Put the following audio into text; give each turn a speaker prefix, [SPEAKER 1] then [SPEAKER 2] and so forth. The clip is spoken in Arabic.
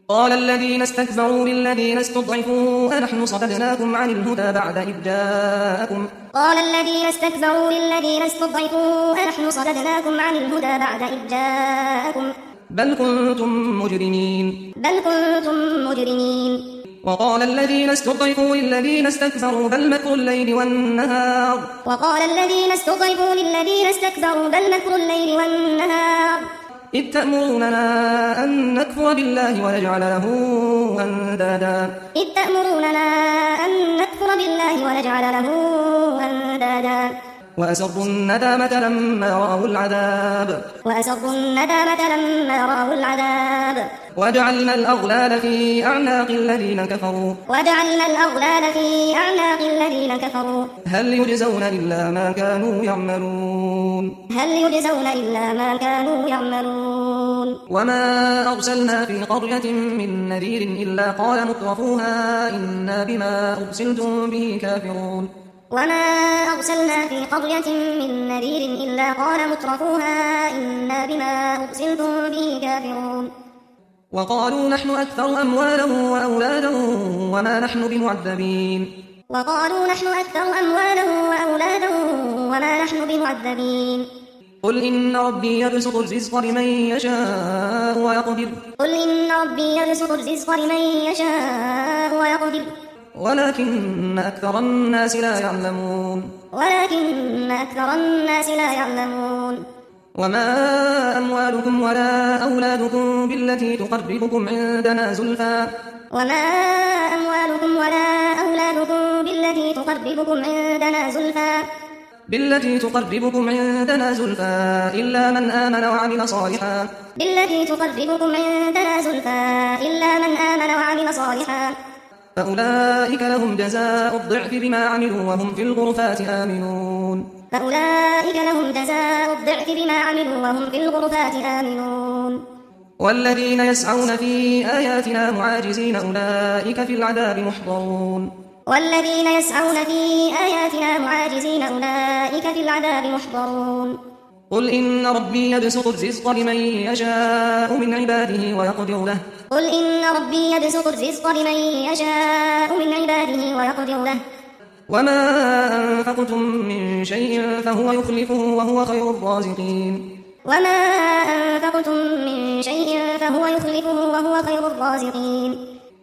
[SPEAKER 1] قال الذين استكبروا للذين استضعفوا أنحن صددناكم عن الهدى بعد إذ جاءكم
[SPEAKER 2] قال الذين استكبروا للذين استضعفوا أنحن صددناكم عن الهدى بعد إذ جاءكم
[SPEAKER 1] بل كنتم مجرمين وقال الذين استضعفوا للذين استكبروا بل مكر الليل والنهار إذ تأمروننا أن نكفر بالله ونجعل له أندادا وأسروا الندامة لما رأوا العذاب وجعلنا الأغلال في أعناق الذين كفروا هل يجزون إلا ما كانوا يعملون وما أرسلنا في قرية من نذير إلا قال مترفوها إنا بما أرسلتم به كافرون وقالوا نحن أكثر أموالا وأولادا وما نحن بمعذبين قل إن ربي يبسط الرزق لمن يشاء ويقدر ولكن أكثر الناس لا يعلمون وما أموالكم ولا أولادكم بالتي تقربكم عندنا زلفى إلا من آمن وعمل صالحا فأولئك لهم جزاء الضعف بما عملوا وهم في الغرفات آمنون والذين يسعون في آياتنا معاجزين أولئك في العذاب محضرون قل إن ربي يبسط الرزق لمن يشاء من عباده ويقدر له وما أنفقتم من شيء فهو يخلفه وهو خير الرازقين